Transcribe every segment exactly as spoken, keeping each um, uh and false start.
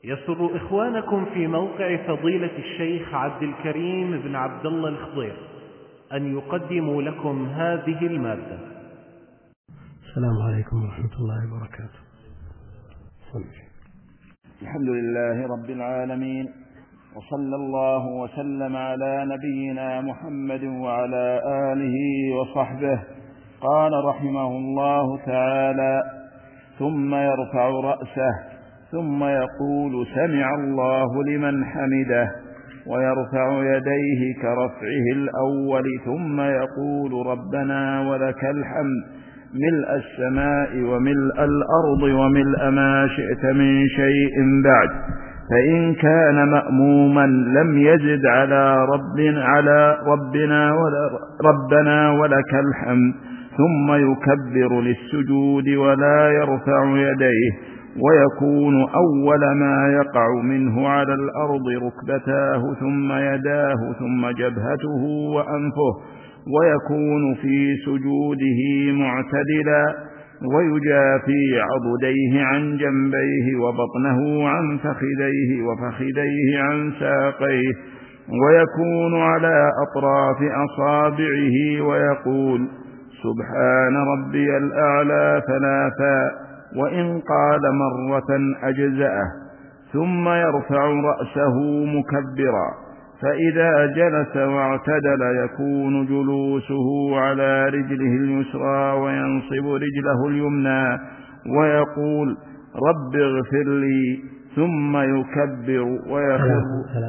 يسر إخوانكم في موقع فضيلة الشيخ عبد الكريم بن عبد الله الخضير أن يقدموا لكم هذه المادة. السلام عليكم ورحمة الله وبركاته. الحمد لله رب العالمين، وصلى الله وسلم على نبينا محمد وعلى آله وصحبه. قال رحمه الله تعالى: ثم يرفع رأسه ثم يقول سمع الله لمن حمده، ويرفع يديه كرفعه الأول، ثم يقول ربنا ولك الحمد ملء السماء وملء الأرض وملء ما شئت من شيء بعد. فإن كان مأموما لم يزد على ربنا على ربنا ولا ربنا ولك الحمد، ثم يكبر للسجود ولا يرفع يديه، ويكون أول ما يقع منه على الأرض ركبتاه ثم يداه ثم جبهته وأنفه، ويكون في سجوده معتدلا، ويجافي عضديه عن جنبيه وبطنه عن فخذيه وفخذيه عن ساقيه، ويكون على أطراف أصابعه، ويقول سبحان ربي الأعلى ثلاثا، وإن قال مرة أجزأه. ثم يرفع رأسه مكبرا، فإذا جلس واعتدل يكون جلوسه على رجله اليسرى، وينصب رجله اليمنى، ويقول رب اغفر لي، ثم يكبر ويخر.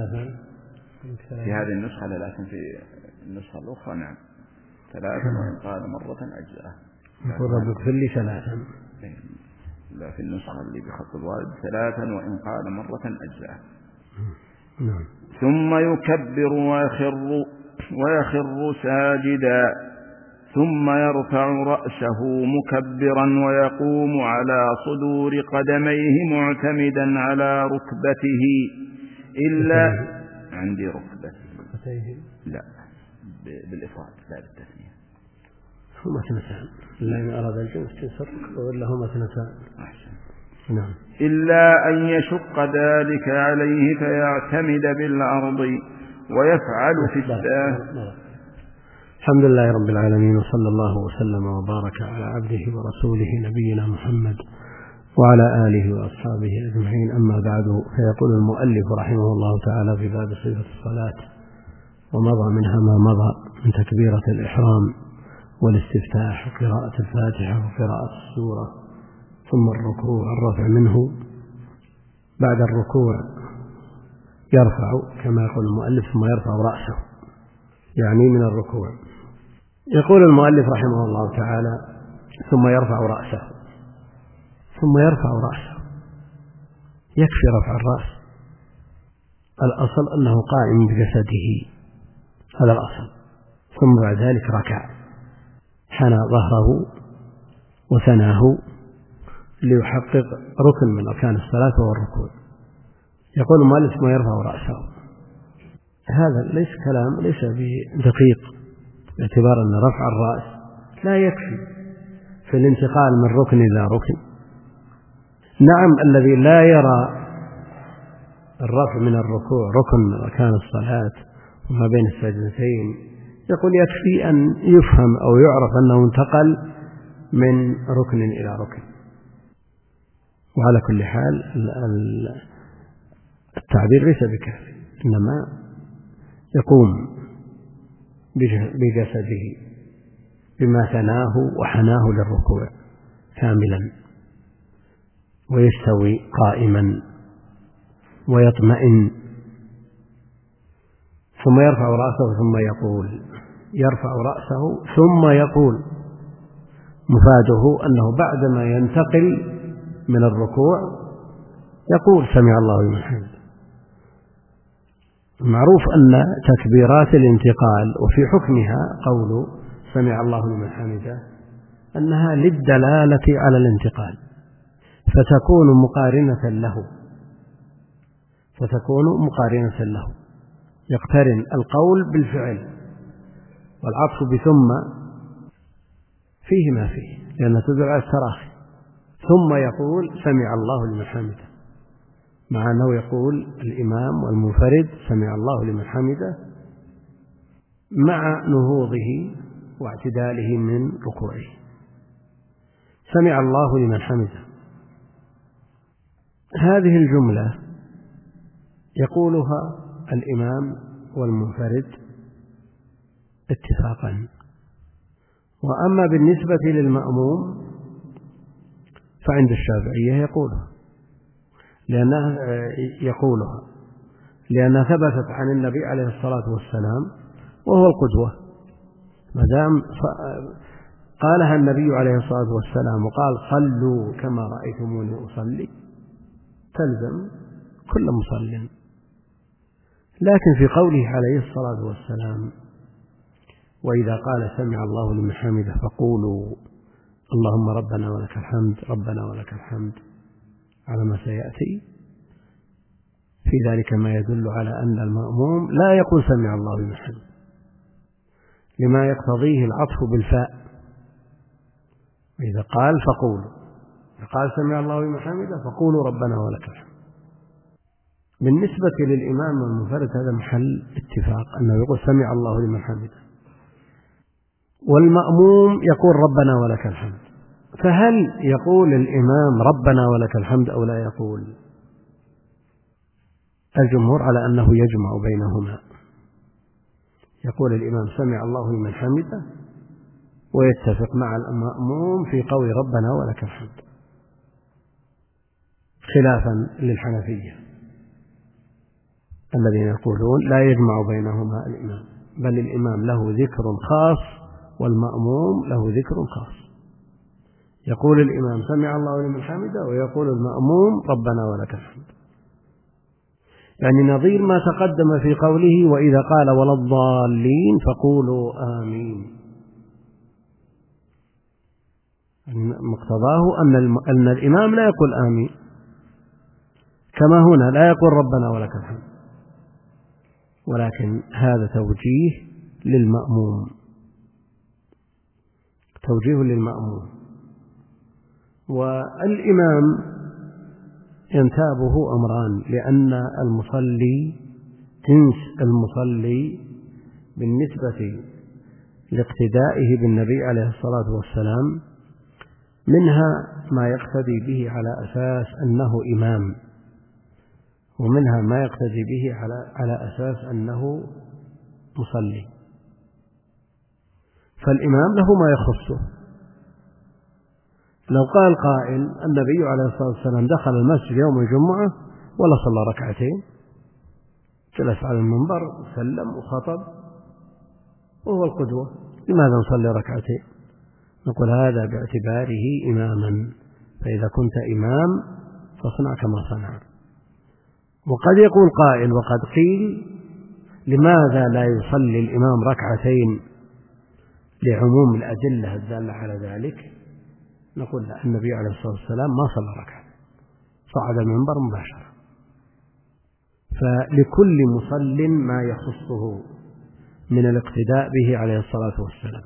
في هذه النسخة، لكن في النسخة الأخرى نعم ثلاثا، وإن قال مرة أجزأه. يقول رب اغفر لي ثلاثا. لا، في النسخة اللي بخط الوالد ثلاثا، وإن قال مرة أجزأه. نعم. ثم يكبر ويخر ويخر ساجدا، ثم يرفع رأسه مكبرا، ويقوم على صدور قدميه معتمدا على ركبته إلا عندي ركبته لا بالإفراد لا بالتثنية. هما اثنتان، إلا إن أراد الجنس تنسر وإلا هما اثنتان. أحسن. نعم. إلا أن يشق ذلك عليه فيعتمد بالأرض ويفعل في الساهل. الحمد لله رب العالمين، وصلى الله وسلم وبارك على عبده ورسوله نبينا محمد وعلى آله وأصحابه أجمعين. أما بعد، فيقول المؤلف رحمه الله تعالى في باب صفة الصلاة: ومضى منها ما مضى من تكبيرة الإحرام والاستفتاح وقراءة الفاتحة وقراءة السورة، ثم الركوع الرفع منه. بعد الركوع يرفع كما يقول المؤلف، ثم يرفع رأسه، يعني من الركوع. يقول المؤلف رحمه الله تعالى: ثم يرفع رأسه ثم يرفع رأسه يكفي رفع الرأس. الأصل أنه قائم بجسده، هذا الأصل. ثم بعد ذلك ركع، حنى ظهره وثناه ليحقق ركن من أركان الصلاة وهو الركوع. يقول المؤلف ثم يرفع رأسه. هذا ليس كلام ليس بدقيق، باعتبار أن رفع الرأس لا يكفي في الانتقال من ركن إلى ركن. نعم، الذي لا يرى الرفع من الركوع ركن من أركان الصلاة وما بين السجدتين يقول يكفي أن يفهم أو يعرف أنه انتقل من ركن إلى ركن. وعلى كل حال التعبير ليس بكافي، إنما يقوم بجسده بما ثناه وحناه للركوع كاملا، ويستوي قائما ويطمئن، ثم يرفع رأسه ثم يقول. يرفع رأسه ثم يقول، مفاده أنه بعدما ينتقل من الركوع يقول سمع الله لمن حمده. معروف أن تكبيرات الانتقال وفي حكمها قول سمع الله لمن حمده أنها للدلالة على الانتقال، فتكون مقارنة له فتكون مقارنة له يقترن القول بالفعل، والعطف بثم فيه ما فيه، لأنها تدل على التراخي. ثم يقول سمع الله لمن حمده، مع أنه يقول الإمام والمنفرد سمع الله لمن حمده مع نهوضه واعتداله من ركوعه. سمع الله لمن حمده، هذه الجملة يقولها الإمام والمنفرد اتفاقا. وأما بالنسبة للمأموم فعند الشافعية يقولها لأنها يقولها لأنها ثبتت عن النبي عليه الصلاة والسلام وهو القدوة، ما دام قالها النبي عليه الصلاة والسلام وقال صلوا كما رأيتموني أصلي تلزم كل مصل. لكن في قوله عليه الصلاة والسلام وإذا قال سمع الله لمن حمده فقولوا اللهم ربنا ولك الحمد ربنا ولك الحمد على ما سيأتي، في ذلك ما يدل على أن المأموم لا يقول سمع الله لمن حمده لما يقتضيه العطف بالفاء. وإذا قال فقولوا، قال سمع الله لمن حمده فقولوا ربنا ولك الحمد. بالنسبة للإمام والمنفرد هذا محل اتفاق أنه يقول سمع الله لمن حمده، والمأموم يقول ربنا ولك الحمد. فهل يقول الإمام ربنا ولك الحمد أو لا يقول؟ الجمهور على أنه يجمع بينهما، يقول الإمام سمع الله لمن حمده ويتفق مع المأموم في قول ربنا ولك الحمد، خلافا للحنفية الذين يقولون لا يجمع بينهما الإمام، بل الإمام له ذكر خاص والمأموم له ذكر خاص. يقول الإمام سمع الله لمن حمده ويقول المأموم ربنا ولك الحمد، يعني نظير ما تقدم في قوله وإذا قال ولا الضالين فقولوا آمين. مقتضاه أن, أن الإمام لا يقول آمين كما هنا لا يقول ربنا ولك الحمد، ولكن هذا توجيه للمأموم، توجيه للمأموم. والإمام ينتابه أمران، لأن المصلي جنس المصلي بالنسبة لاقتدائه بالنبي عليه الصلاة والسلام منها ما يقتدي به على أساس أنه إمام، ومنها ما يقتدي به على على أساس أنه مصلي. فالإمام له ما يخصه. لو قال قائل النبي عليه الصلاة والسلام دخل المسجد يوم الجمعة ولا صلى ركعتين، جلس على المنبر وسلم وخطب وهو القدوة، لماذا نصلي ركعتين؟ نقول هذا باعتباره إماما، فإذا كنت إمام فاصنع كما صنع. وقد يقول قائل وقد قيل لماذا لا يصلي الإمام ركعتين لعموم الأدلة الدالة على ذلك؟ نقول لا، النبي عليه الصلاة والسلام ما صلى ركعة، صعد المنبر مباشرة. فلكل مصل ما يخصه من الاقتداء به عليه الصلاة والسلام،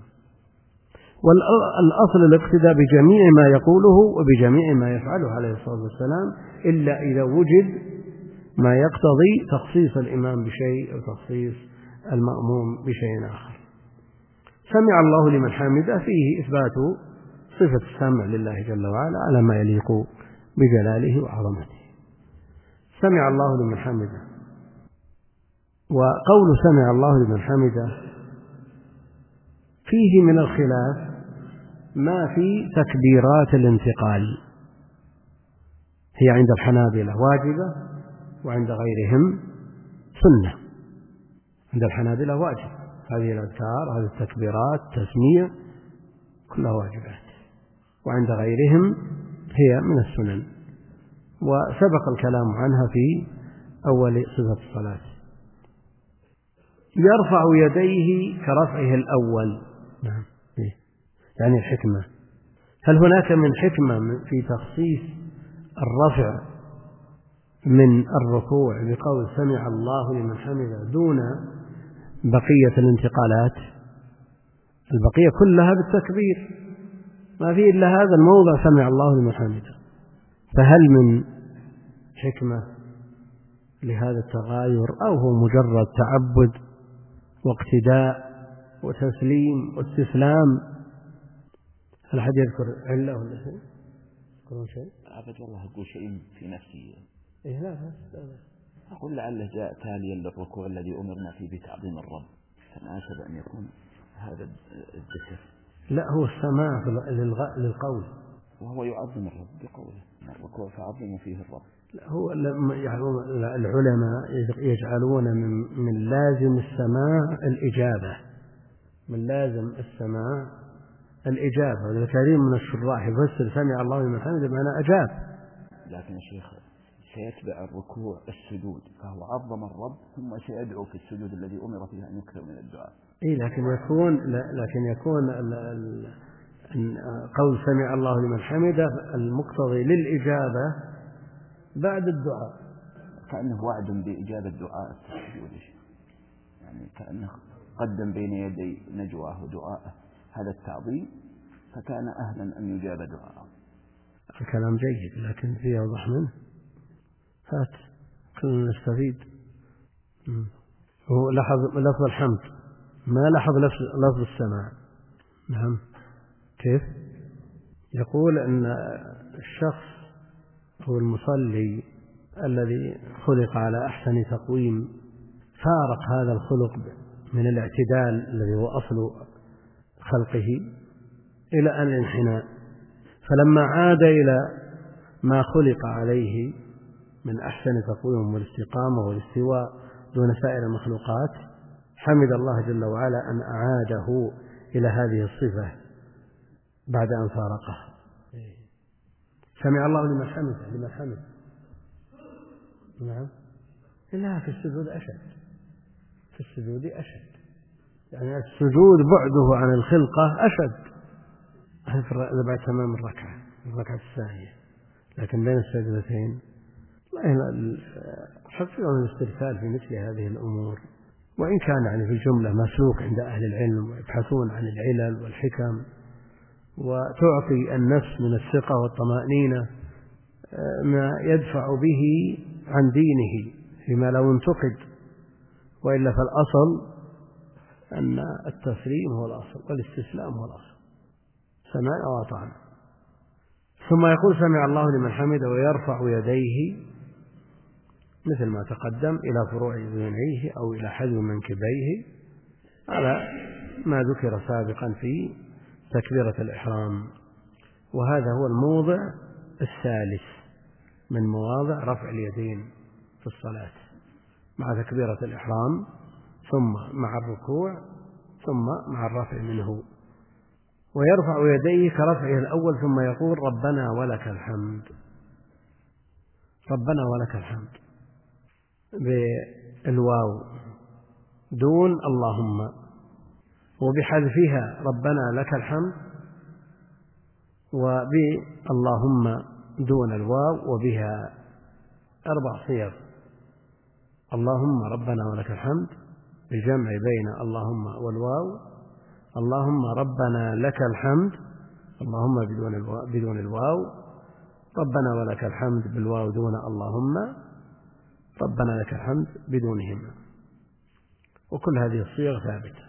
والأصل الاقتداء بجميع ما يقوله وبجميع ما يفعله عليه الصلاة والسلام، إلا إذا وجد ما يقتضي تخصيص الإمام بشيء أو تخصيص المأموم بشيء آخر. سمع الله لمن حمده فيه إثبات صفة السمع لله جل وعلا على ما يليق بجلاله وعظمته. سمع الله لمن حمده، وقول سمع الله لمن حمده فيه من الخلاف ما في تكبيرات الانتقال، هي عند الحنابلة واجبة وعند غيرهم سنة. عند الحنابلة واجب، هذه الأذكار هذه التكبيرات تسميع كلها واجبات، وعند غيرهم هي من السنن، وسبق الكلام عنها في أول صفة الصلاة. يرفع يديه كرفعه الأول، نعم، يعني الحكمة. هل هناك من حكمة في تخصيص الرفع من الركوع بقول سمع الله لمن حمده دون بقية الانتقالات؟ البقية كلها بالتكبير، ما فيه إلا هذا الموضع سمع الله لمن حمده. فهل من حكمة لهذا التغاير أو هو مجرد تعبد واقتداء وتسليم واستسلام؟ هل أحد يذكر علة ولا شيء؟ يذكرون شيء؟ أبد والله أقول شيء في نفسي. إيه لا لا لا أقول لعله جاء تاليا للركوع الذي أمرنا فيه بتعظيم الرب، فناسب أن يكون هذا الذكر. لا، هو السماع للقول، وهو يعظم الرب بقوله الركوع فعظموا فيه الرب. لا، هو العلماء يجعلون من, من لازم السماع الإجابة، من لازم السماع الإجابة. والكريم من الشراح يفسر سمع الله لمن حمده بمعنى أجاب. لكن الشيخ سيتبع الركوع السجود، فهو عظم الرب ثم سيدعو في السجود الذي أمر فيه أن يكثر من الدعاء. إيه لكن يكون لكن يكون ال ال قول سمع الله لمن حمده المقتضي للإجابة بعد الدعاء، كأنه وعد بإجابة دعاء السجود، يعني كأنه قدم بين يدي نجواه دعاءه هذا التعظيم، فكان أهلا أن يجاب دعاءه. الكلام جيد لكن فيه أوضح منه، فات كلنا نستفيد. هو لاحظ لفظ الحمد، ما لاحظ لفظ السماع. نعم. كيف؟ يقول أن الشخص هو المصلي الذي خلق على أحسن تقويم فارق هذا الخلق من الاعتدال الذي هو أصل خلقه إلى الانحناء، فلما عاد إلى ما خلق عليه من أحسن تقويم والاستقامة والاستواء دون سائر المخلوقات حمد الله جل وعلا أن أعاده إلى هذه الصفة بعد أن فارقه. سمع الله لمن حمده لمن حمد. نعم. لا، في السجود أشد، في السجود أشد، يعني السجود بعده عن الخلقة أشد بعد تمام الركعة الركعة الثانية، لكن بين السجدتين حقيقة من الاسترسال في مثل هذه الأمور، وإن كان يعني في الجملة مسلوك عند أهل العلم ويبحثون عن العلل والحكم، وتعطي النفس من الثقة والطمأنينة ما يدفع به عن دينه فيما لو انتقد، وإلا فالأصل أن التسليم هو الأصل والاستسلام هو الأصل، سمعنا وأطعنا. ثم يقول سمع الله لمن حمده ويرفع يديه مثل ما تقدم إلى فروع أذنيه أو إلى حذو منكبيه على ما ذكر سابقا في تكبيرة الإحرام، وهذا هو الموضع الثالث من مواضع رفع اليدين في الصلاة، مع تكبيرة الإحرام ثم مع الركوع ثم مع الرفع منه. ويرفع يديه كرفعه الأول ثم يقول ربنا ولك الحمد، ربنا ولك الحمد بالواو دون اللهم، وبحذفها ربنا لك الحمد، وباللهم دون الواو، وبها أربع صيغ: اللهم ربنا ولك الحمد بالجمع بين اللهم والواو، اللهم ربنا لك الحمد اللهم بدون الواو, بدون الواو ربنا ولك الحمد بالواو دون اللهم، ربنا لك الحمد بدونهما. وكل هذه الصيغ ثابتة،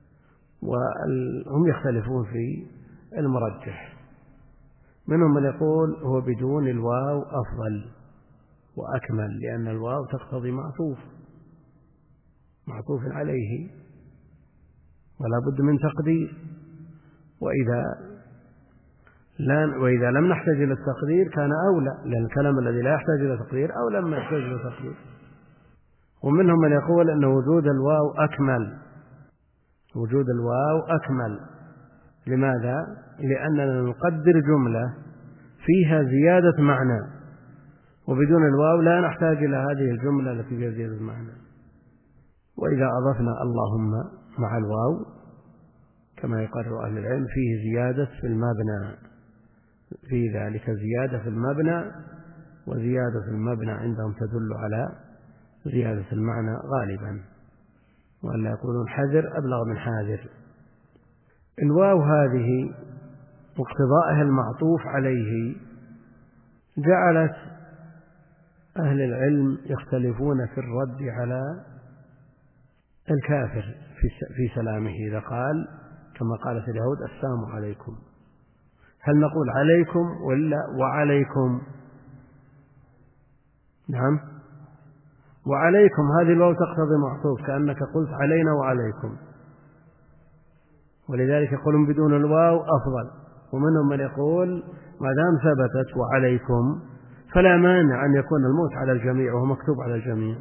وهم يختلفون في المرجح، منهم من يقول هو بدون الواو أفضل وأكمل، لأن الواو تقتضي معطوف معطوف عليه ولا بد من تقدير، وإذا لا وإذا لم نحتاج إلى التقدير كان أولى، لأن الكلام الذي لا يحتاج إلى تقدير أولى ما يحتاج إلى تقدير. ومنهم من يقول أن وجود الواو أكمل، وجود الواو أكمل. لماذا؟ لأننا نقدر جملة فيها زيادة معنى، وبدون الواو لا نحتاج إلى هذه الجملة التي فيها زيادة معنى. وإذا أضفنا اللهم مع الواو كما يقرر أهل العلم فيه زيادة في المبنى، في ذلك زيادة في المبنى، وزيادة في المبنى عندهم تدل على زيادة المعنى غالبا، وأن يقولون حذر أبلغ من حاذر. الواو هذه واقتضائها المعطوف عليه جعلت أهل العلم يختلفون في الرد على الكافر في سلامه إذا قال كما قالت اليهود السلام عليكم، هل نقول عليكم ولا وعليكم؟ نعم، وعليكم هذه الواو تقتضي معطوف، كأنك قلت علينا وعليكم، ولذلك يقولون بدون الواو أفضل. ومنهم من يقول ما دام ثبتت وعليكم فلا مانع أن يكون الموت على الجميع وهو مكتوب على الجميع،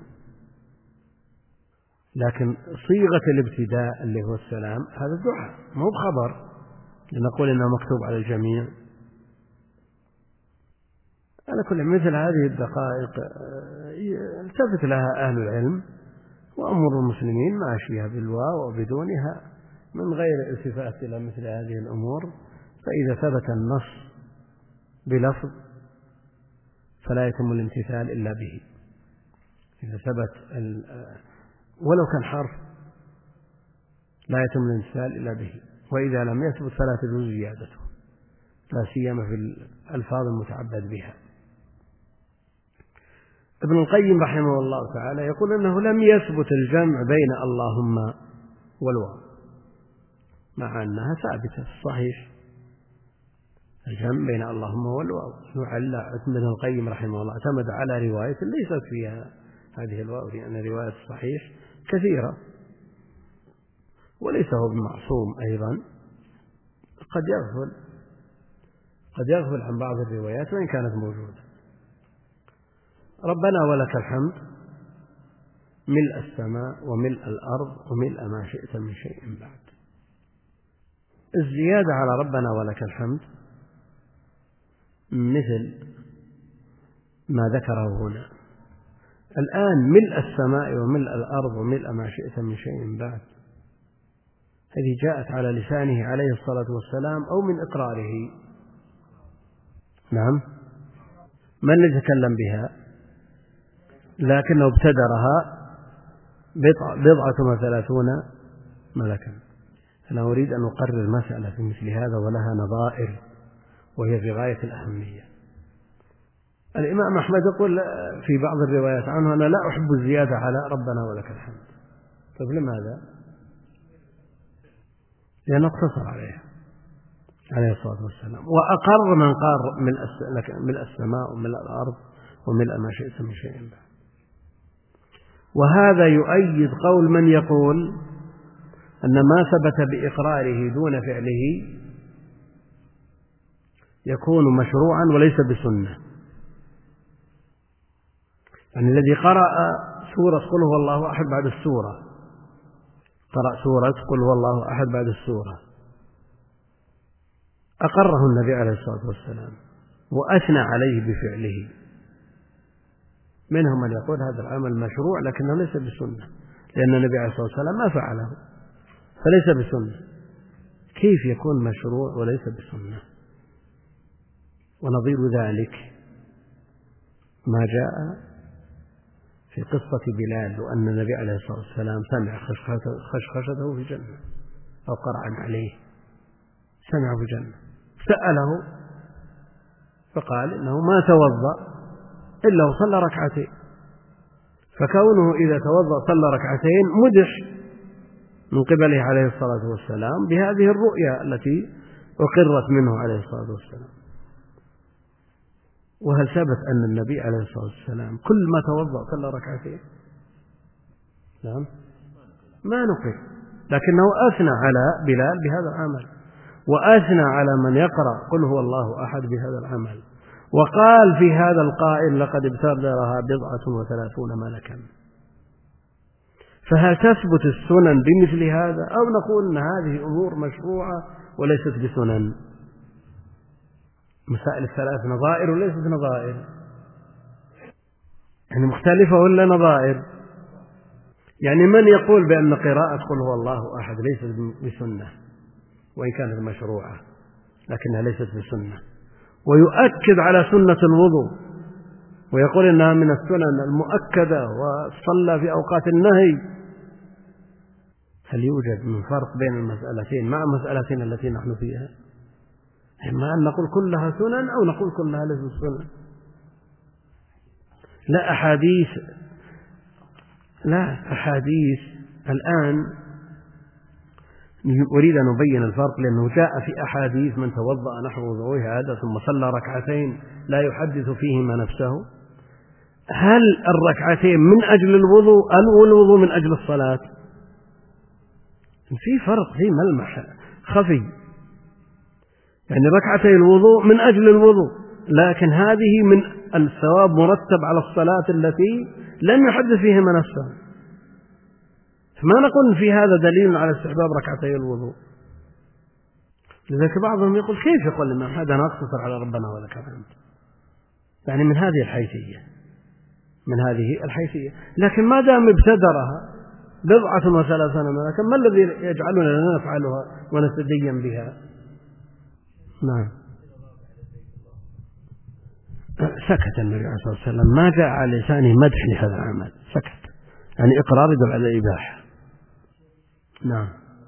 لكن صيغة الابتداء اللي هو السلام هذا الدعاء مو بخبر لنقول إنه مكتوب على الجميع. على كل مثل هذه الدقائق التفت لها أهل العلم، وأمر المسلمين ماشية بالواو وبدونها من غير التفات إلى مثل هذه الأمور. فإذا ثبت النص بلفظ فلا يتم الامتثال إلا به، إذا ثبت ولو كان حرف لا يتم الامتثال إلا به، وإذا لم يثبت فلا تجوز زيادته، لا سيما في الألفاظ المتعبد بها. ابن القيم رحمه الله تعالى يقول أنه لم يثبت الجمع بين اللهم والواو، مع أنها ثابتة في الصحيح الجمع بين اللهم والواو. ابن القيم رحمه الله اعتمد على رواية ليست فيها هذه الواو، لأن رواية الصحيح كثيرة، وليس هو بمعصوم أيضا، قد يغفل قد يغفل عن بعض الروايات وإن كانت موجودة. ربنا ولك الحمد ملء السماء وملء الأرض وملء ما شئت من شيء بعد. الزيادة على ربنا ولك الحمد مثل ما ذكره هنا الآن، ملء السماء وملء الأرض وملء ما شئت من شيء بعد، هذه جاءت على لسانه عليه الصلاة والسلام أو من إقراره؟ نعم، من يتكلم بها؟ لكنه ابتدرها بضعة وثلاثون ملكا. أنا أريد أن أقرر مسألة في مثل هذا ولها نظائر وهي في غاية الأهمية. الإمام أحمد يقول في بعض الروايات عنه أنا لا أحب الزيادة على ربنا ولك الحمد. طيب لماذا؟ لأنه اقتصر عليها عليه الصلاة والسلام، وأقر من قال ملء السماء وملء الأرض وملء ما شئت من شيء بعد. وهذا يؤيد قول من يقول أن ما ثبت بإقراره دون فعله يكون مشروعا وليس بسنة. يعني الذي قرأ سورة قل هو الله أحد بعد السورة، قرأ سورة قل هو الله أحد بعد السورة، أقره النبي عليه الصلاة والسلام وأثنى عليه بفعله. منهم من يقول هذا العمل مشروع لكنه ليس بسنة، لأن النبي عليه الصلاة والسلام ما فعله فليس بسنة. كيف يكون مشروع وليس بسنة؟ ونظير ذلك ما جاء في قصة بلال، وأن النبي عليه الصلاة والسلام سمع خشخشته في الجنة أو قرعا عليه، سمعه في الجنة، سأله فقال إنه ما توضأ إلا وصلى ركعتين، فكونه إذا توضأ صلى ركعتين مدح من قبله عليه الصلاة والسلام بهذه الرؤيا التي أقرت منه عليه الصلاة والسلام. وهل ثبت أن النبي عليه الصلاة والسلام كل ما توضأ صلى ركعتين؟ نعم، ما نقل، لكنه أثنى على بلال بهذا العمل، وأثنى على من يقرأ قل هو الله أحد بهذا العمل، وقال في هذا القائل لقد ابتدرها بضعة وثلاثون ملكا. فهل تثبت السنن بمثل هذا، أو نقول أن هذه أمور مشروعة وليست بسنن؟ مسائل الثلاث نظائر وليست نظائر، يعني مختلفة ولا نظائر؟ يعني من يقول بأن قراءة قل هو الله أحد ليست بسنة وإن كانت مشروعة لكنها ليست بسنة، ويؤكد على سنة الوضوء ويقول إنها من السنن المؤكدة وصلى في أوقات النهي، هل يوجد من فرق بين المسألتين مع مسألتنا التي نحن فيها؟ إما أن نقول كلها سنن أو نقول كلها ليست سنن. لا أحاديث لا أحاديث الآن أريد أن أبين الفرق، لأنه جاء في أحاديث من توضأ نحو وضوء هذا ثم صلى ركعتين لا يحدث فيهما نفسه. هل الركعتين من أجل الوضوء أو الوضوء من أجل الصلاة؟ في فرق، في ملمح خفي. يعني ركعتي الوضوء من أجل الوضوء، لكن هذه من الثواب مرتب على الصلاة التي لم يحدث فيهما نفسه. فما نقول في هذا دليل على استحباب ركعتي الوضوء. لذلك بعضهم يقول كيف يقول الإمام هذا نقتصر على ربنا ولك الحمد، يعني من هذه الحيثية من هذه الحيثية لكن ما دام ابتدرها بضعة وثلاثين ملكا، ما الذي يجعلنا لا نفعلها ونتدين بها؟ نعم. سكت النبي عليه الصلاة والسلام، ما جاء على لسانه مدح لهذا العمل، سكت، يعني إقرار يدل على الإباحة. نعم.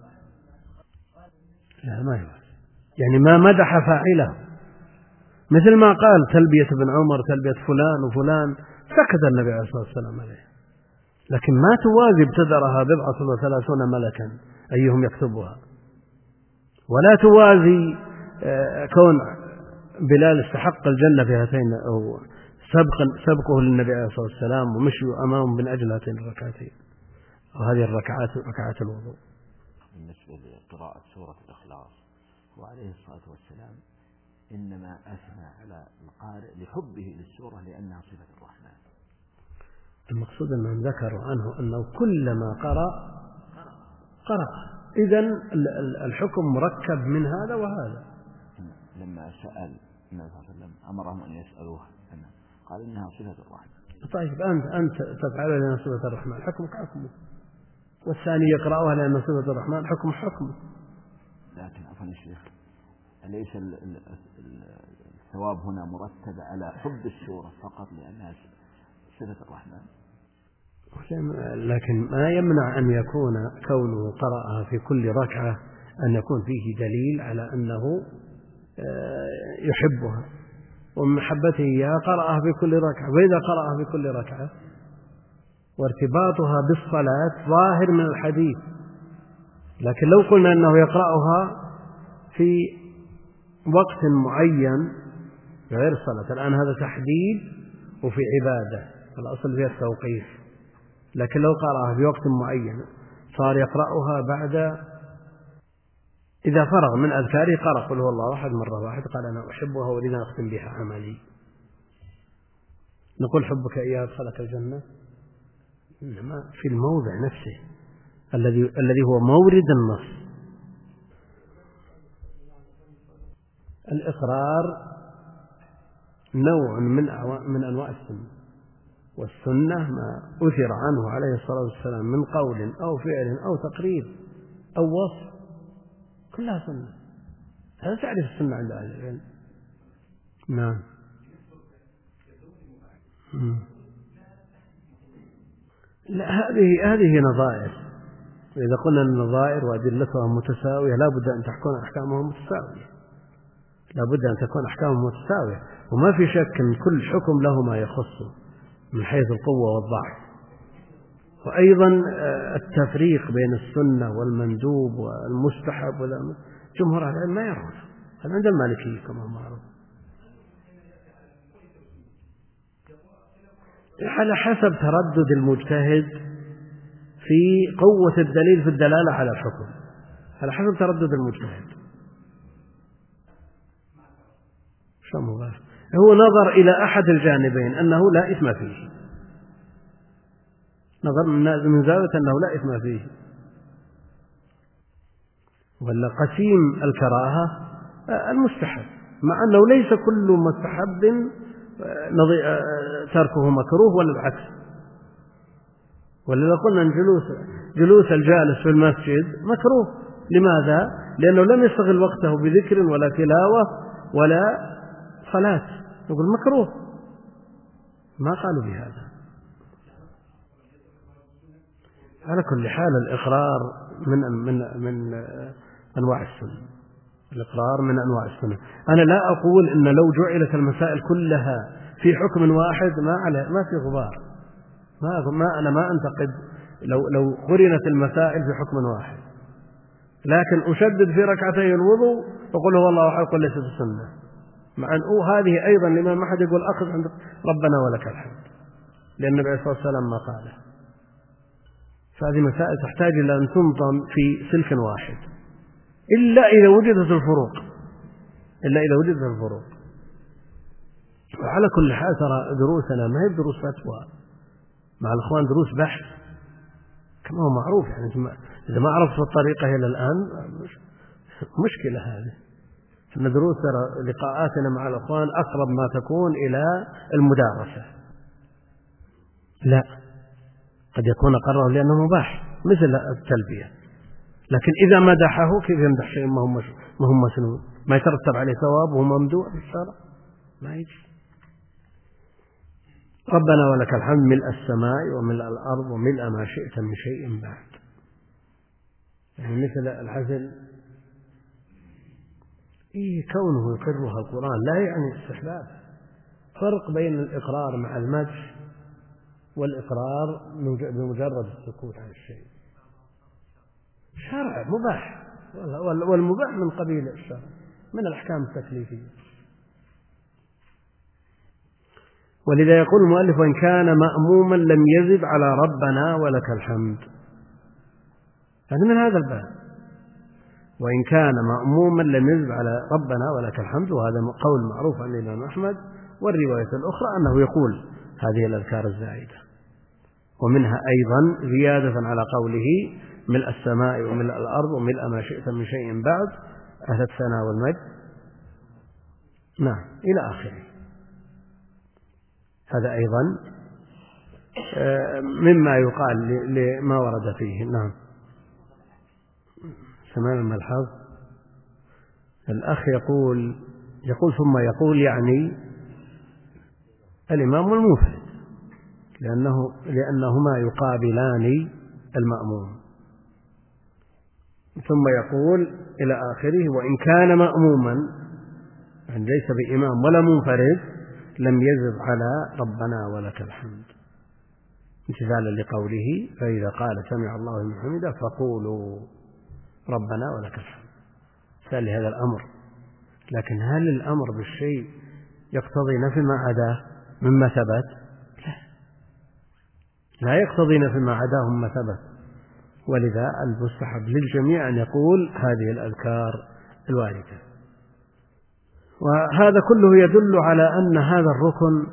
لا ما يوجد، يعني ما مدح فاعله، مثل ما قال تلبية ابن عمر تلبية فلان وفلان، سكت النبي عليه الصلاة والسلام عليه، لكن ما توازي ابتدرها بضعة وثلاثون ملكا أيهم يكتبها، ولا توازي كون بلال استحق الجنة في هاتين أو سبق سبقه للنبي عليه الصلاة والسلام ومشوا أمامهم من أجل هاتين الركعتين وهذه الركعات ركعات الوضوء. بالنسبة لقراءة سورة الإخلاص وعليه الصلاة والسلام إنما أثنى على القارئ لحبه للسورة لأنها صفة الرحمن. المقصود أنهم ذكروا عنه أنه كلما قرأ قرأ، إذن الحكم مركب من هذا وهذا. لما سأل النبي صلى الله عليه وسلم أمرهم أن يسألوها قال إنها صفة الرحمن. طيب أنت أنت تفعلها لأنها صفة الرحمن، حكمك حكمه، والثاني يقرأها لأنها صفة الرحمن، حكم حكمه. لكن عفوا الشيخ، أليس الثواب هنا مرتب على حب السورة فقط لأنها صفة الرحمن؟ لكن ما يمنع أن يكون كونه قرأها في كل ركعة أن يكون فيه دليل على أنه يحبها، ومن محبته إياها قرأها في كل ركعة. وإذا قرأها في كل ركعة وارتباطها بالصلاة ظاهر من الحديث، لكن لو قلنا أنه يقرأها في وقت معين غير الصلاة، الآن هذا تحديد وفي عبادة الأصل فيها التوقيف، لكن لو قرأها في وقت معين صار يقرأها بعد إذا فرغ من أذكاره، قرأ قل هو الله أحد مرة واحدة، قال أنا أحبها وأريد أن أختم بها عملي. نقول حبك إياها أدخلك الجنة؟ إنما في الموضع نفسه الذي الذي هو مورد النص. الإقرار نوع من من أنواع السنة، والسنة ما أثر عنه عليه الصلاة والسلام من قول أو فعل أو تقرير أو وصف كلها سنة. هذا تعرف السنة عند أهل العلم. نعم. لا، هذه هذه نظائر، وإذا قلنا النظائر وأدلتها متساوية لا بد أن تكون أحكامها متساوية، لا بد أن تكون أحكامها متساوية، وما في شك أن كل حكم له ما يخصه من حيث القوة والضعف. وأيضا التفريق بين السنة والمندوب والمستحب، جمهور العلم ما يرون هذا عند المالكية كما معروف، على حسب تردد المجتهد في قوة الدليل في الدلالة على الحكم، على حسب تردد المجتهد. شو مباشر هو نظر إلى أحد الجانبين أنه لا إثم فيه، نظر من زاوية أنه لا إثم فيه، ولا قسيم الكراهة المستحب، مع أنه ليس كل مستحب تركه مكروه ولا العكس. ولذا قلنا أن جلوس جلوس الجالس في المسجد مكروه. لماذا؟ لأنه لم يستغل وقته بذكر ولا تلاوة ولا صلاة، نقول مكروه، ما قالوا بهذا. على كل حال الإقرار من من من أنواع السنة، الإقرار من أنواع السنة. أنا لا أقول إن لو جعلت المسائل كلها في حكم واحد ما عليه ما في غبار، ما ما أنا ما أنتقد لو لو قرنت المسائل في حكم واحد، لكن أشدد في ركعتي الوضوء وقل هو الله أحد قل ليس السنة، مع أن هذه أيضا الإمام أحد يقول أخذ عند ربنا ولك الحمد، لأن النبي عليه الصلاة والسلام ما قاله. فهذه مسائل تحتاج إلى أن تنظم في سلك واحد، إلا إذا وجدت الفروق، إلا إذا وجدت الفروق. وعلى كل حال ترى دروسنا ما هي دروس فتوى، مع الأخوان دروس بحث كما هو معروف. يعني إذا ما عرفت الطريقة إلى الآن مشكلة هذه. إن دروس لقاءاتنا مع الأخوان أقرب ما تكون إلى المدارسة، لا قد يكون قرره لأنه مباح مثل التلبية، لكن إذا مدحه كيف يمدح شيء ما هم ما هم مسنون ما يترتب عليه ثواب وهو ممدوح في الشرع؟ ما يجي. ربنا ولك الحمد ملء السماء وملء الأرض وملء ما شئت من شيء بعد. يعني مثل العزل إيه كونه يقرها القرآن لا يعني استحباب. فرق بين الإقرار مع المدح والإقرار بمجرد السكوت عن الشيء. شرع مباح، والمباح من قبيل الشرع من الأحكام التكليفية. ولذا يقول المؤلف وإن كان مأموما لم يزد على ربنا ولك الحمد. هذا من هذا الباب، وإن كان مأموما لم يزد على ربنا ولك الحمد، وهذا قول معروف عن الإمام أحمد. والرواية الأخرى أنه يقول هذه الأذكار الزائدة، ومنها أيضا زيادة على قوله ملء السماء وملء الأرض وملء ما شئت من شيء بعد أهل الثناء والمجد، نعم إلى آخره. هذا أيضا مما يقال لما ورد فيه. نعم سمعنا الملحظ. الأخ يقول يقول ثم يقول يعني الإمام والمنفرد، لأنه لأنهما يقابلان المأموم. ثم يقول إلى آخره وإن كان مأموما يعني ليس بإمام ولا منفرد لم يزد على ربنا ولك الحمد، امتثالا لقوله فإذا قال سمع الله لمن حمده فقولوا ربنا ولك الحمد. سأل هذا الأمر، لكن هل الأمر بالشيء يقتضي نفي ما عداه مما ثبت؟ لا، لا يقتضي نفي ما عداه مما ثبت. ولذا المستحب للجميع أن يقول هذه الأذكار الواردة. وهذا كله يدل على أن هذا الركن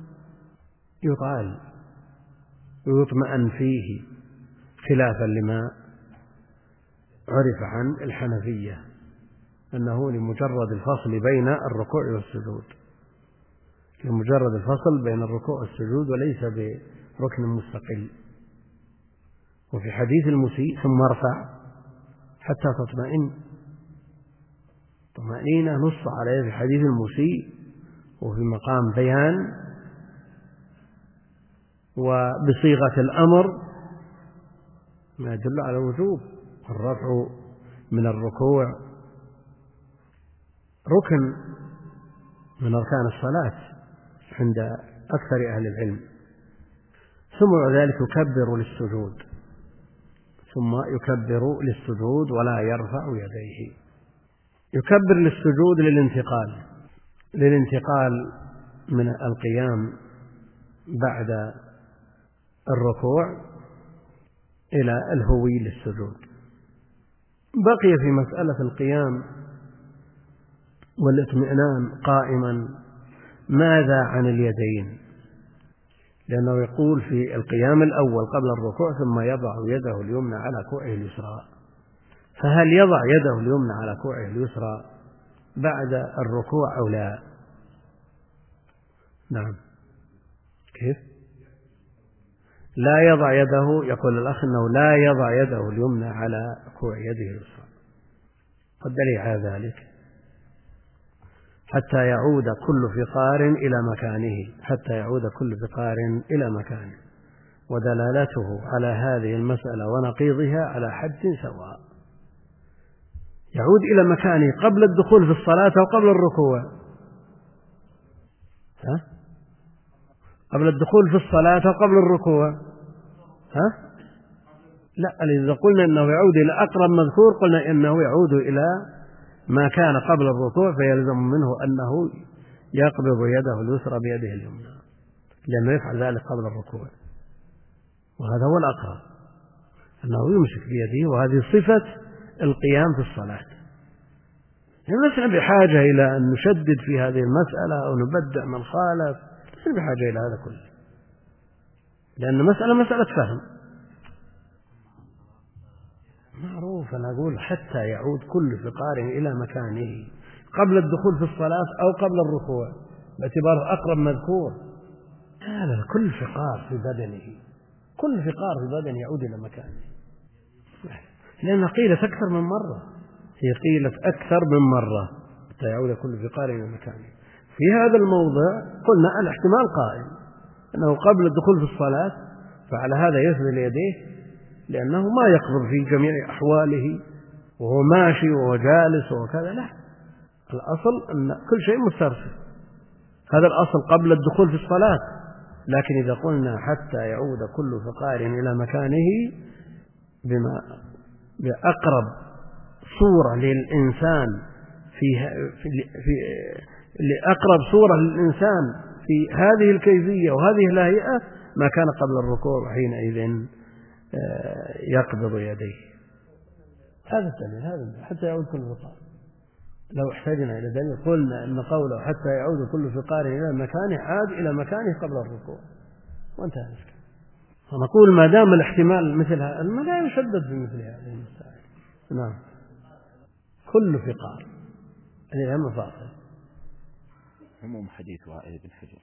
يطال ويطمئن فيه، خلافا لما عرف عن الحنفية أنه لمجرد الفصل بين الركوع والسجود، لمجرد الفصل بين الركوع والسجود وليس بركن مستقل. وفي حديث المسيء ثم ارفع حتى تطمئن، طمأنينة نص عليه في حديث المسيء وفي مقام بيان وبصيغة الأمر ما يدل على وجوب الرفع من الركوع، ركن من أركان الصلاة عند أكثر أهل العلم. ثم بعد ذلك يكبر للسجود، ثم يكبر للسجود ولا يرفع يديه. يكبر للسجود للانتقال للانتقال من القيام بعد الركوع إلى الهوي للسجود. بقي في مسألة القيام والاطمئنان قائما ماذا عن اليدين؟ لأنه يقول في القيام الأول قبل الركوع ثم يضع يده اليمنى على كوعه اليسرى، فهل يضع يده اليمنى على كوعه اليسرى بعد الركوع أو لا؟ نعم. كيف؟ لا يضع يده، يقول الأخ أنه لا يضع يده اليمنى على كوع يده اليسرى. والدليل على ذلك حتى يعود كل فقار إلى مكانه، حتى يعود كل فقار إلى مكانه. ودلالته على هذه المسألة ونقيضها على حد سواء. يعود إلى مكانه قبل الدخول في الصلاة أو قبل الركوع؟ ها؟ قبل الدخول في الصلاة أو قبل الركوع؟ ها؟ لا، إذا قلنا أنه يعود إلى أقرب مذكور قلنا أنه يعود إلى ما كان قبل الركوع، فيلزم منه أنه يقبض يده اليسرى بيده اليمنى، لأنه يفعل ذلك قبل الركوع، وهذا هو الأقرب، أنه يمسك بيده، وهذه صفة القيام في الصلاة. لسنا بحاجة إلى أن نشدد في هذه المسألة أو نبدع من خالف، لسنا بحاجة إلى هذا كله، لأن المسألة مسألة فهم معروف. أنا أقول حتى يعود كل فقار إلى مكانه قبل الدخول في الصلاة أو قبل الركوع باعتبار أقرب مذكور. هذا كل فقار في بدنه، كل فقار في بدنه يعود إلى مكانه، لأن قيلت أكثر من مرة، هي قيلت أكثر من مرة حتى يعود كل فقار إلى مكانه. في هذا الموضع قلنا الاحتمال قائم أنه قبل الدخول في الصلاة، فعلى هذا يسدل يديه، لأنه ما يقبض في جميع أحواله وهو ماشي وهو جالس وكذا، لا، الأصل أن كل شيء مسترسل، هذا الأصل قبل الدخول في الصلاة. لكن إذا قلنا حتى يعود كل فقار إلى مكانه بما بأقرب صورة للإنسان في, في, في لأقرب صورة للإنسان في هذه الكيفية وهذه الهيئة ما كان قبل الركوع، حينئذ يقبض يديه. هذا الدليل، هذا حتى يعود كل فقار. لو احتاجنا إلى دليل قلنا أن قوله حتى يعود كل فقار إلى مكانه عاد إلى مكانه قبل الركوع وانتهى الإشكال. فنقول ما دام الاحتمال مثل هذا ما لا يشدد في مثل هذه المسائل. نعم، كل فقار هذه أهم فاصل. عموم حديث وائل بن حجر.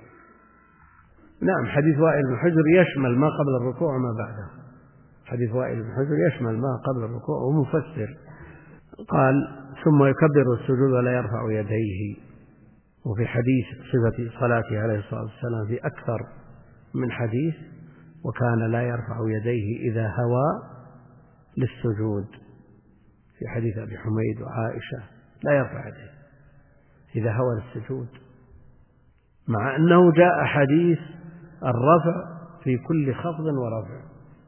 نعم، حديث وائل بن حجر يشمل ما قبل الركوع وما بعده. حديث وائل بن حجر يشمل ما قبل الركوع ومفسر. قال ثم يكبر السجود ولا يرفع يديه. وفي حديث صفة صلاته عليه الصلاة والسلام في أكثر من حديث، وكان لا يرفع يديه إذا هوى للسجود. في حديث أبي حميد وعائشة لا يرفع يديه إذا هوى للسجود، مع أنه جاء حديث الرفع في كل خفض ورفع.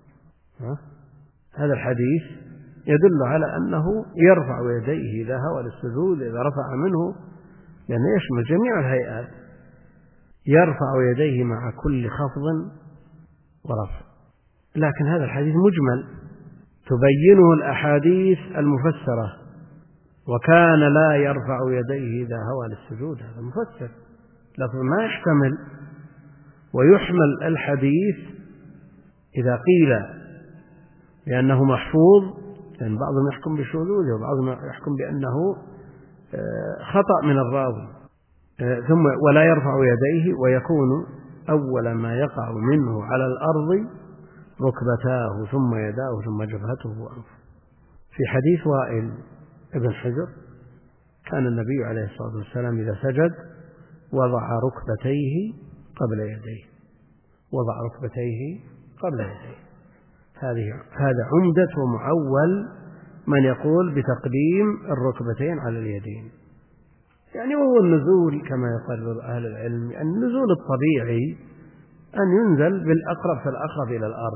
هذا الحديث يدل على أنه يرفع يديه إذا هوى للسجود، إذا رفع منه، لأنه يشمل جميع الهيئات، يرفع يديه مع كل خفض ورفع. لكن هذا الحديث مجمل تبينه الأحاديث المفسرة، وكان لا يرفع يديه إذا هوى للسجود، هذا مفسر لفظ ما يحتمل. ويحمل الحديث إذا قيل لأنه محفوظ، لأن بعضهم يحكم بشذوذه وبعضهم يحكم بأنه خطأ من الراوي، ثم ولا يرفع يديه، ويكون أول ما يقع منه على الأرض ركبتاه ثم يداه ثم جبهته وأنفه. في حديث وائل ابن حجر كان النبي عليه الصلاة والسلام إذا سجد وضع ركبتيه قبل يديه، وضع ركبتيه قبل يديه. هذه هذا عمدة ومعول من يقول بتقديم الركبتين على اليدين، يعني وهو النزول كما يقرر أهل العلم، يعني النزول الطبيعي أن ينزل بالأقرب فالأقرب إلى الأرض.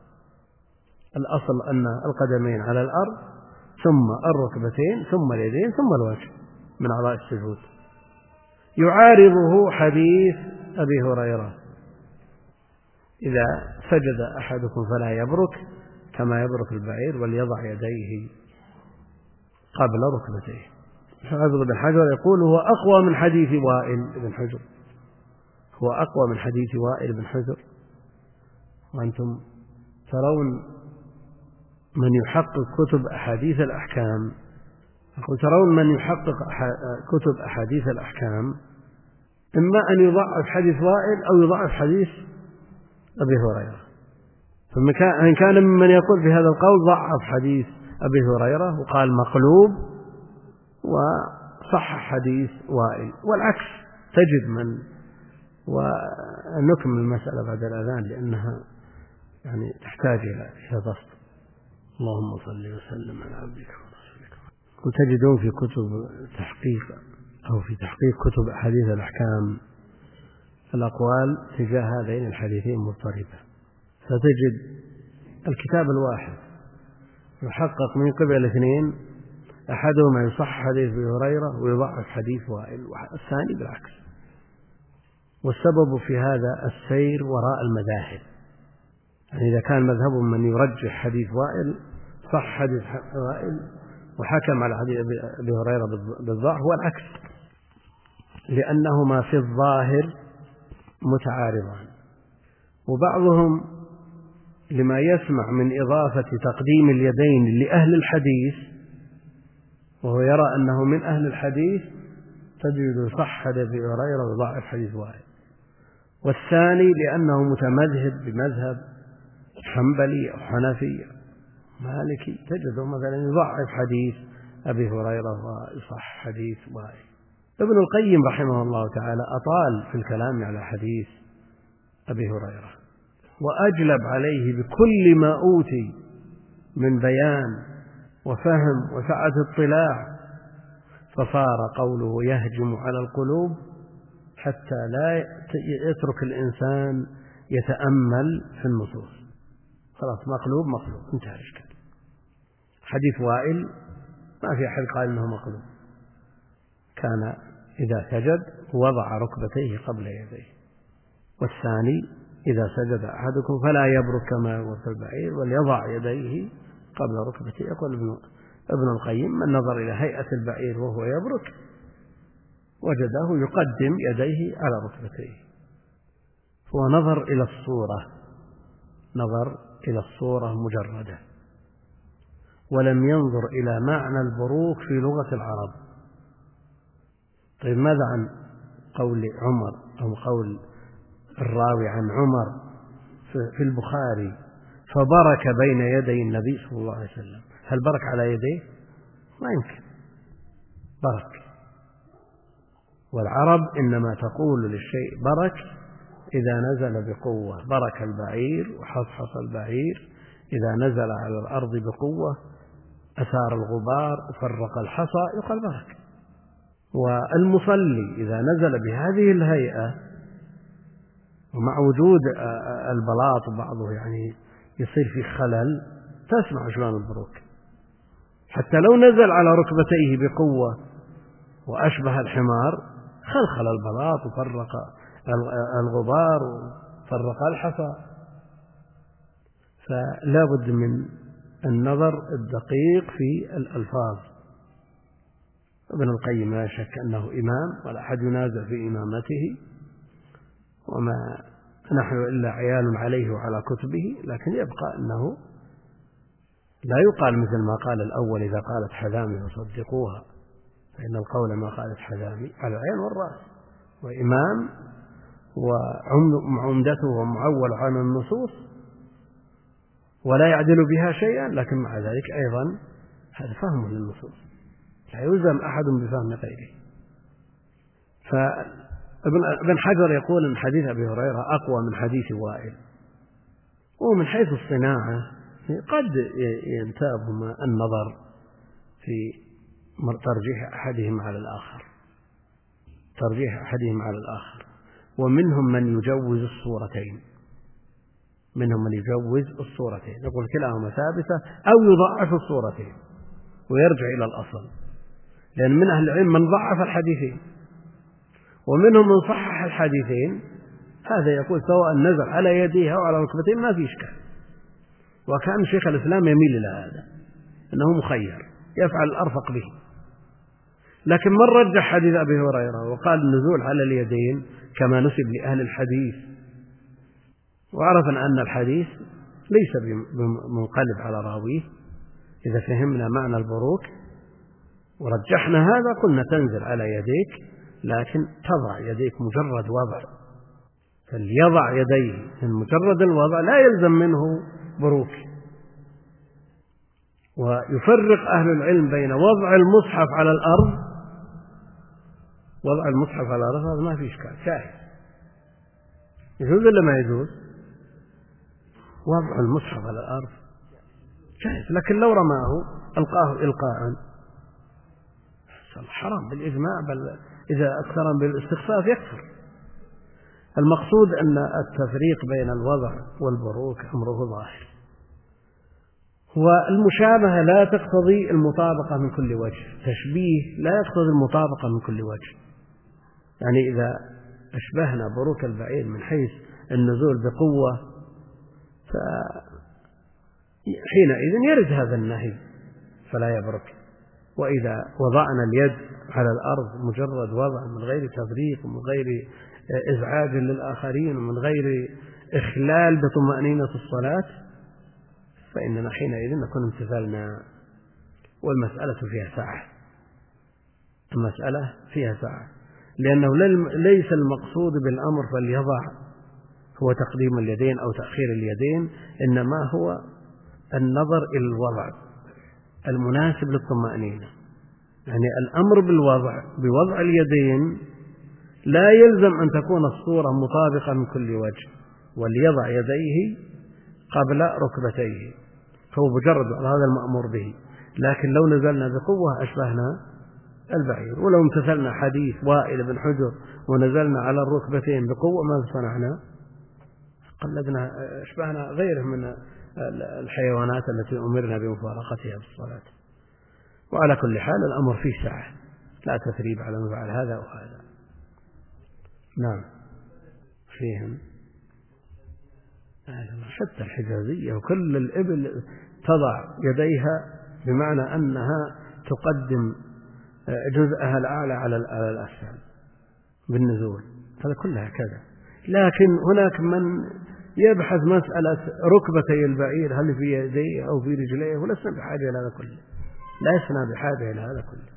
الأصل أن القدمين على الأرض، ثم الركبتين، ثم اليدين، ثم الوجه من أعضاء السجود. يعارضه حديث أبي هريرة: إذا سجد أحدكم فلا يبرك كما يبرك البعير وليضع يديه قبل ركبتيه. حافظ بن حجر يقول هو أقوى من حديث وائل بن حجر، هو أقوى من حديث وائل بن حجر. وأنتم ترون من يحقق كتب أحاديث الأحكام، أقول ترون من يحقق كتب أحاديث الأحكام إما أن يضعف حديث وائل أو يضعف حديث أبي هريرة. فإن كان ممن يقول في هذا القول ضعف حديث أبي هريرة وقال مقلوب وصح حديث وائل، والعكس تجد من. ونكمل المسألة بعد الأذان لأنها يعني تحتاج إلى بسط. اللهم صل وسلم على عبدك ورسولك. وتجدون في كتب تحقيق أو في تحقيق كتب أحاديث الأحكام الأقوال تجاه هذين الحديثين مضطربة، فتجد الكتاب الواحد يحقق من قبل اثنين، أحدهما يصح حديث أبي هريرة ويضعف حديث وائل، والثاني بالعكس. والسبب في هذا السير وراء المذاهب، يعني إذا كان مذهب من يرجح حديث وائل صح حديث وائل وحكم على حديث أبي هريرة بالضعف، والعكس، لأنهما في الظاهر متعارضان. وبعضهم لما يسمع من إضافة تقديم اليدين لأهل الحديث وهو يرى أنه من أهل الحديث تجد صح حديث أبي هريرة وضعف حديث وائل. والثاني لأنه متمذهب بمذهب حنبلي أو حنفي مالكي تجده مثلا يضعف حديث أبي هريرة ويصح حديث وائل. ابن القيم رحمه الله تعالى أطال في الكلام على حديث أبي هريرة وأجلب عليه بكل ما أوتي من بيان وفهم وسعة اطلاع، فصار قوله يهجم على القلوب حتى لا يترك الإنسان يتأمل في النصوص، خلاص مقلوب مقلوب انتهى الإشكال. حديث وائل ما في أحد قال إنه مقلوب، كان إذا سجد وضع ركبتيه قبل يديه. والثاني إذا سجد أحدكم فلا يبرك كما يبرك البعير وليضع يديه قبل ركبتيه. يقول ابن, ابن القيم من نظر إلى هيئة البعير وهو يبرك وجده يقدم يديه على ركبتيه، هو نظر إلى الصورة، نظر إلى الصورة مجردة، ولم ينظر إلى معنى البروك في لغة العرب. طيب ماذا عن قول عمر أو قول الراوي عن عمر في البخاري فبرك بين يدي النبي صلى الله عليه وسلم؟ هل برك على يديه؟ ما يمكن، برك. والعرب إنما تقول للشيء برك إذا نزل بقوة، برك البعير وحصحص البعير، إذا نزل على الأرض بقوة أثار الغبار وفرق الحصى يقال برك. والمصلي إذا نزل بهذه الهيئة ومع وجود البلاط وبعضه يعني يصير في خلل تسمع شلون البروك، حتى لو نزل على ركبتيه بقوة وأشبه الحمار خلخل البلاط وفرق الغبار وفرق الحصى. فلا بد من النظر الدقيق في الألفاظ. ابن القيم لا شك أنه إمام ولا أحد ينازع في إمامته، وما نحن إلا عيال عليه وعلى كتبه، لكن يبقى أنه لا يقال مثل ما قال الأول إذا قالت حذامي فصدقوها، فإن القول ما قالت حذامي على العين والرأس، وإمام وعمدته معول عن النصوص ولا يعدل بها شيئا، لكن مع ذلك أيضا هذا فهم للنصوص، لا يلزم أحد بفهم غيره. فابن حجر يقول أن حديث أبي هريرة أقوى من حديث وائل، ومن حيث الصناعة قد ينتابهما النظر في ترجيح أحدهم على الآخر، ترجيح أحدهم على الآخر. ومنهم من يجوز الصورتين، منهم من يجوز الصورتين، يقول كلاهما ثابتة، أو يضعف الصورتين ويرجع إلى الأصل، لأن من أهل العلم من ضعف الحديثين ومنهم من صحح الحديثين. هذا يقول سواء نزل على يديه أو على ركبتين ما في إشكال. وكان شيخ الإسلام يميل إلى هذا، أنه مخير يفعل الأرفق به. لكن من رجح حديث أبي هريرة وقال النزول على اليدين كما نسب لأهل الحديث، وعرفنا أن الحديث ليس بمنقلب على راويه، إذا فهمنا معنى البروك ورجحنا هذا قلنا تنزل على يديك، لكن تضع يديك مجرد وضع، فليضع يديه من مجرد الوضع لا يلزم منه بروك. ويفرق أهل العلم بين وضع المصحف على الأرض، وضع المصحف على الأرض ما في إشكال، شاهد يجوز ولا ما يجوز؟ وضع المصحف على الأرض جائز، لكن لو رماه ألقاه إلقاء حرام بالإجماع، بل إذا أكثر بالاستخفاف يكفر. المقصود أن التفريق بين الوضع والبروك أمره ظاهر، والمشابهة لا تقتضي المطابقة من كل وجه، تشبيه لا يقتضي المطابقة من كل وجه. يعني إذا أشبهنا بروك البعير من حيث النزول بقوة فحينئذ يرد هذا النهي فلا يبرك. وإذا وضعنا اليد على الأرض مجرد وضع من غير تفريق ومن غير إزعاج للآخرين ومن غير إخلال بطمأنينة الصلاة فإننا حينئذ نكون امتثلنا، والمسألة فيها سعة، المسألة فيها سعة، لأنه ليس المقصود بالأمر فليضع هو تقديم اليدين أو تأخير اليدين، إنما هو النظر إلى الوضع المناسب للطمأنينة. يعني الأمر بالوضع بوضع اليدين لا يلزم أن تكون الصورة مطابقة من كل وجه، وليضع يديه قبل ركبتيه، فهو مجرد هذا المأمور به. لكن لو نزلنا بقوة أشبهنا البعير، ولو امتثلنا حديث وائل بن حجر ونزلنا على الركبتين بقوة ماذا صنعنا؟ قلدنا أشبهنا غيره من الحيوانات التي أمرنا بمفارقتها في الصلاة. وعلى كل حال الأمر فيه سعة، لا تثريب على من فعل هذا وهذا. نعم فيهم حتى الحجازية وكل الإبل تضع يديها بمعنى أنها تقدم جزءها الأعلى على الأسفل بالنزول، هذا كلها كذا. لكن هناك من يبحث مسألة ركبتي البعير هل في يديه أو في رجليه، ولسنا بحاجة إلى هذا كله، لسنا بحاجة إلى هذا كله.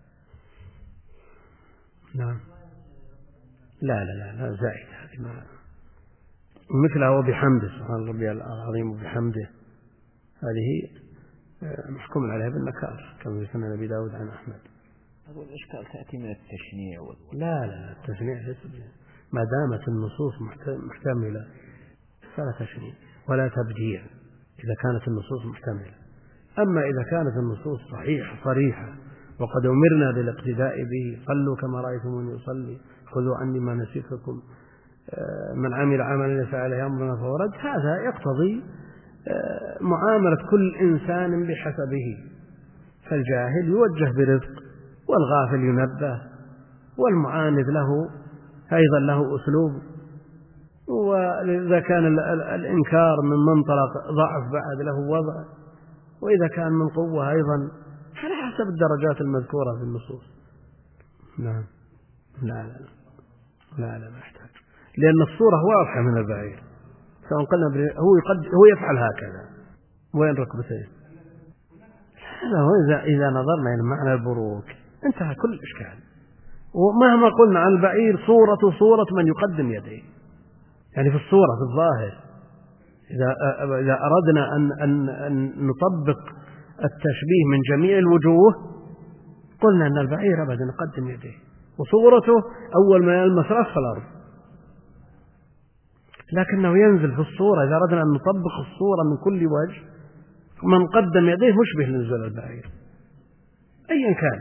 نعم لا لا لا, لا زائد هذه ما مثلها وبحمده سبحان ربي العظيم وبحمده، هذه محكوم عليها بالنكار كما في سنن أبي داود عن أحمد. هذا الإشكال تأتي من التشنيع وال... لا لا التشنيع ما دامت النصوص محتملة فلا تشنيع ولا تبديع إذا كانت النصوص محتملة. أما إذا كانت النصوص صحيحة صريحة وقد أمرنا بالاقتداء به، صلوا كما رأيتموني يصلي، خذوا عني ما نسيتكم، من عمل عملا ليس عليه أمرنا فهو رد، هذا يقتضي معاملة كل إنسان بحسبه، فالجاهل يوجه برفق والغافل ينبه والمعاند له أيضا له أسلوب. وإذا كان الإنكار من منطلق ضعف بعد له وضع، وإذا كان من قوة أيضا على حسب الدرجات المذكورة في النصوص. نعم لا لا لا لا ما يحتاج، لأن الصورة واضحة من البعير، سواء قلنا هو يقد هو يفعل هكذا وين ركبتيه. هذا هو إذا إذا نظرنا إلى معنى البروك انتهى كل إشكال. ومهما قلنا عن البعير صورة صورة من يقدم يديه، يعني في الصورة في الظاهر إذا إذا أردنا أن أن أن نطبق التشبيه من جميع الوجوه قلنا أن البعير أبدا يقدم يديه، وصورته أول ما يلمس رأس الأرض، لكنه ينزل في الصورة. إذا أردنا أن نطبق الصورة من كل وجه من قدم يديه مشبه لنزول البعير أيا كان.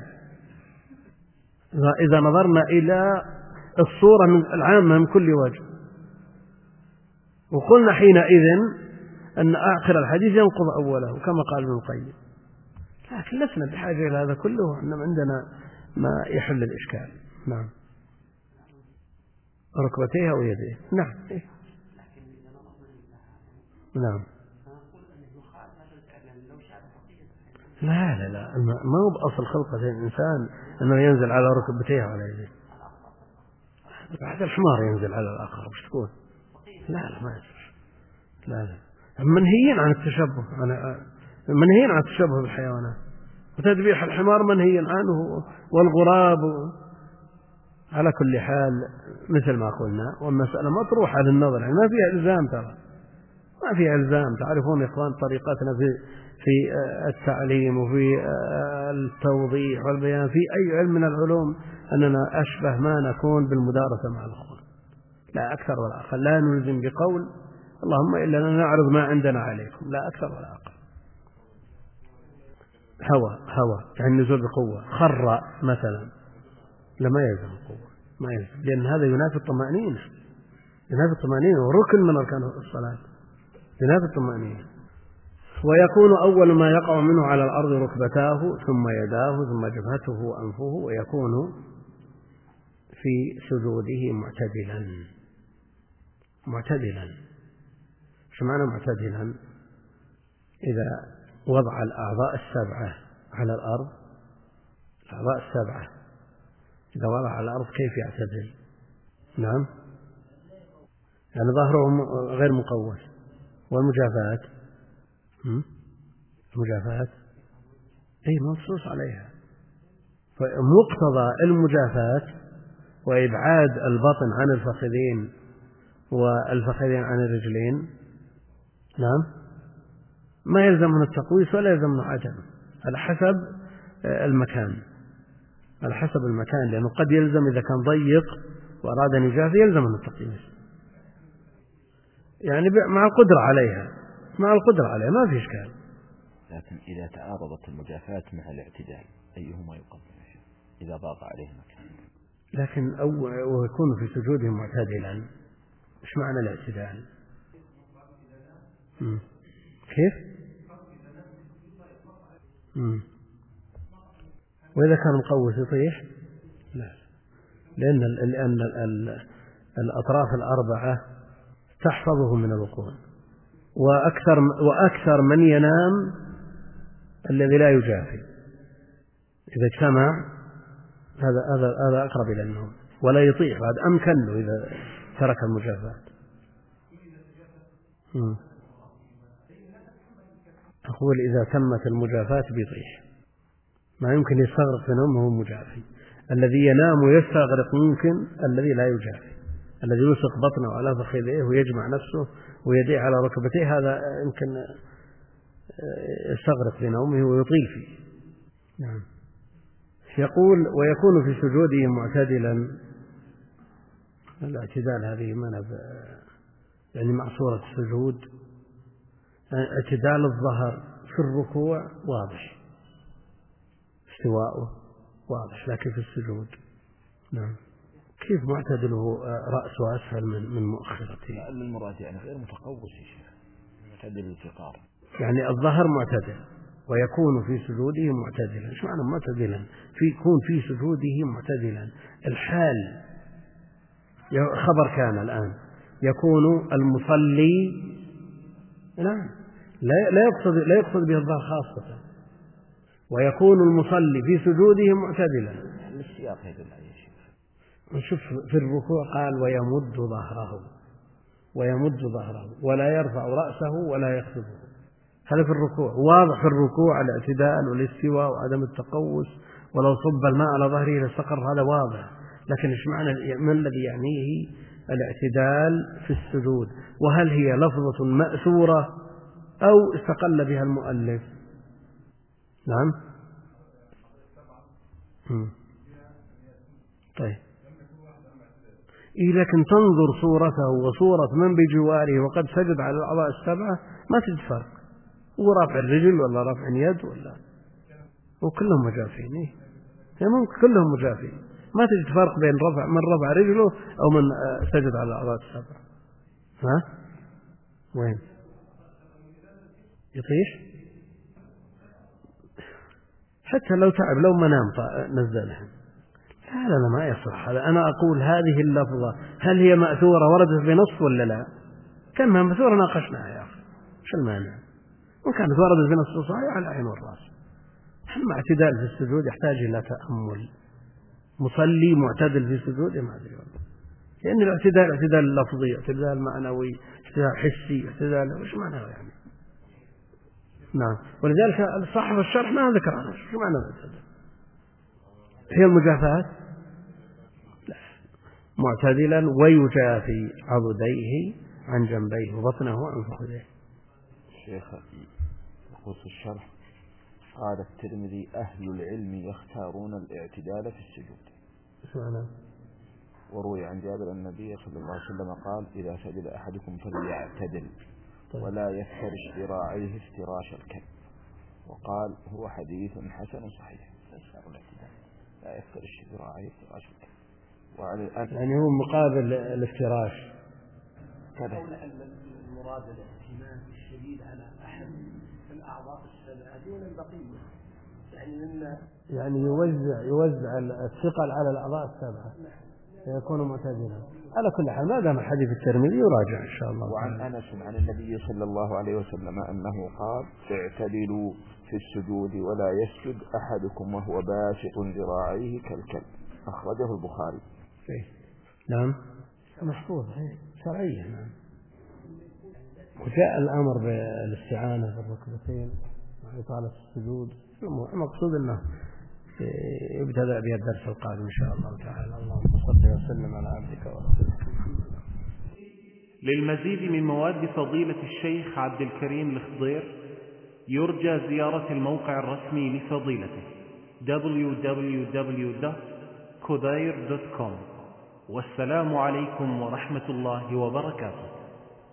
إذا نظرنا إلى الصورة العامة من كل وجه، وقلنا حينئذ أن آخر الحديث ينقض أوله كما قال ابن القيم، لكن لسنا بحاجة إلى هذا كله، إنما عندنا ما يحل الإشكال. نعم ركبتيها ويديه. نعم إيه؟ نعم لا لا لا ما هو بأصل خلقة الإنسان أنه ينزل على ركبتيه وعلى يديه. بعد الحمار ينزل على الآخر وش تكون؟ لا لا ما يصير. لا لا منهيين عن التشبه، منهيين عن التشبه بالحيوانات، وتذبيح الحمار منهي عنه والغراب. على كل حال مثل ما قلنا، والمسألة مطروحة للنظر، يعني ما فيها إلزام، ترى ما فيها إلزام. تعرفون يا إخوان طريقتنا في في التعليم وفي التوضيح والبيان في أي علم من العلوم أننا أشبه ما نكون بالمدارسة مع الأخوان، لا أكثر ولا أقل. لا نلزم بقول اللهم إلا نعرض ما عندنا عليكم، لا أكثر ولا أقل. هوى هوى يعني نزول بقوة، خر مثلا لما يلزم القوة، ما يلزم، لأن هذا ينافي الطمأنينة. جناب الطمأنينة وركن من أركان الصلاة، جناب الطمأنينة. ويكون أول ما يقع منه على الأرض ركبتاه ثم يداه ثم جبهته وأنفه، ويكون في سجوده معتدلا. معتدلا شو معنى معتدلا؟ إذا وضع الأعضاء السبعة على الأرض، الأعضاء السبعة إذا وضع على الأرض كيف يعتدل؟ نعم، يعني ظهره غير مقوس. والمجافات، المجافات أي منصوص عليها. فمقتضى المجافات وإبعاد البطن عن الفخذين والفخذين عن الرجلين، نعم، ما يلزم من التقويس ولا يلزم من عدم، على حسب المكان، على حسب المكان، لأنه قد يلزم إذا كان ضيق وأراد أن يجافي يلزم من التقويس، يعني مع القدرة عليها، مع القدرة عليها ما في إشكال. لكن إذا تعارضت المجافات مع الاعتدال أيهما يقدم إذا ضاق عليه مكان؟ لكن أو ويكون في سجوده معتدلا، إيش معنى الاعتدال؟ مم. كيف؟ مم. وإذا كان مقوس يطيح؟ لا، لأن لأن الأطراف الأربعة تحفظه من الوقوع، وأكثر وأكثر من ينام الذي لا يجافي، إذا اجتمع هذا هذا هذا أقرب إلى النوم ولا يطيح، بعد أمكن له إذا ترك المجافات. مم. أقول إذا تمت المجافات بيطيح، ما يمكن يستغرق في نومه مجافي. الذي ينام ويستغرق ممكن الذي لا يجافي، الذي يلصق بطنه على فخذيه ويجمع نفسه ويديه على ركبتيه، هذا يمكن يستغرق في نومه ويطيل فيه. نعم. يقول ويكون في سجوده معتدلا. الاعتدال هذه ما يعني مع صورة السجود، اعتدال الظهر في الركوع واضح، استواءه واضح، لكن في السجود نعم كيف معتدله رأسه أسفل من من مؤخرته؟ لا، المراد يعني غير متقوس يا شيخ، معتدل الفقار، يعني الظهر معتدل ويكون في سجوده معتدلا. ايش معنى معتدلا؟ في يكون في سجوده معتدلا، الحال خبر كان الآن يكون المصلي، نعم، لا لا يقصد لا يقصد به الظهر خاصة، ويكون المصلي في سجوده معتدلا. السياق يدل عليه يا شيخ. نشوف في الركوع قال ويمد ظهره، ويمد ظهره ولا يرفع رأسه ولا يخفضه، هذا في الركوع واضح. في الركوع الاعتدال والاستواء وعدم التقوس، ولو صب الماء على ظهره لاستقر، هذا واضح. لكن ايش معنى ما الذي يعنيه الاعتدال في السجود؟ وهل هي لفظة مأثورة أو استقل بها المؤلف؟ نعم. م. طيب إيه، لكن تنظر صورته وصورة من بجواره وقد سجد على الأعضاء السبعة ما تجد فرق، هو رافع الرجل ولا رافع اليد ولا، وكلهم مجافين، إيه؟ ممكن كلهم مجافين، ما تجد فرق بين رفع من رفع رجله أو من سجد على الأعضاء السبعة. ها وين يطيش؟ حتى لو تعب لو ما نام نزلها، لا لا ما يصح هذا. أنا أقول هذه اللفظة هل هي مأثورة وردت بنص ولا لا؟ كان ما مأثورة ناقشناها يا أخي، شو المانع؟ وكانت وردت بنص صحيح على العين والرأس. أما اعتدال في السجود يحتاج إلى تأمل، مصلي معتدل في سجوده ما أدري والله، لأن الاعتدال اعتدال لفظي، اعتدال معنوي، اعتدال حسي، اعتدال وش معناه يعني؟ نعم. ولذلك صاحب الشرح ما ذكر عنه شو معنى الاعتدال. هي المجافات لا، معتدلا ويجافي عضديه عن جنبيه وبطنه وعن فخذيه. شيخ يقول في الشرح قال الترمذي أهل العلم يختارون الاعتدال في السجود. سبحانه. وروي عن جابر أن النبي صلى الله عليه وسلم قال إذا سجد أحدكم فليعتدل ولا يفترش ذراعيه افتراش الكلب، وقال هو حديث حسن صحيح. لا يفترش ذراعيه افتراش الكلب، يعني هو مقابل الافتراش هكذا. المراد الاعتماد الشديد على أحد الأعضاء السبعة دون البقية، يعني من يعني يوزع يوزع الثقل على الأعضاء السبعة فيكون معتدلا. على كل حال ما دام حديث الترمذي يراجع إن شاء الله. وعن أنس عن النبي صلى الله عليه وسلم أنه قال: اعتدلوا في السجود ولا يسجد أحدكم وهو باسط ذراعيه كالكلب. أخرجه البخاري. إيه؟ نعم محفوظ شرعيا. نعم. وجاء الأمر بالاستعانة بالركبتين وإطالة السجود. المقصود أنه يبتدأ به الدرس القادم إن شاء الله تعالى. اللهم صل وسلم على عبدك ورسولك. للمزيد من مواد فضيلة الشيخ عبد الكريم الخضير يرجى زيارة الموقع الرسمي لفضيلته دبليو دبليو دبليو دوت كوداير دوت كوم. والسلام عليكم ورحمة الله وبركاته.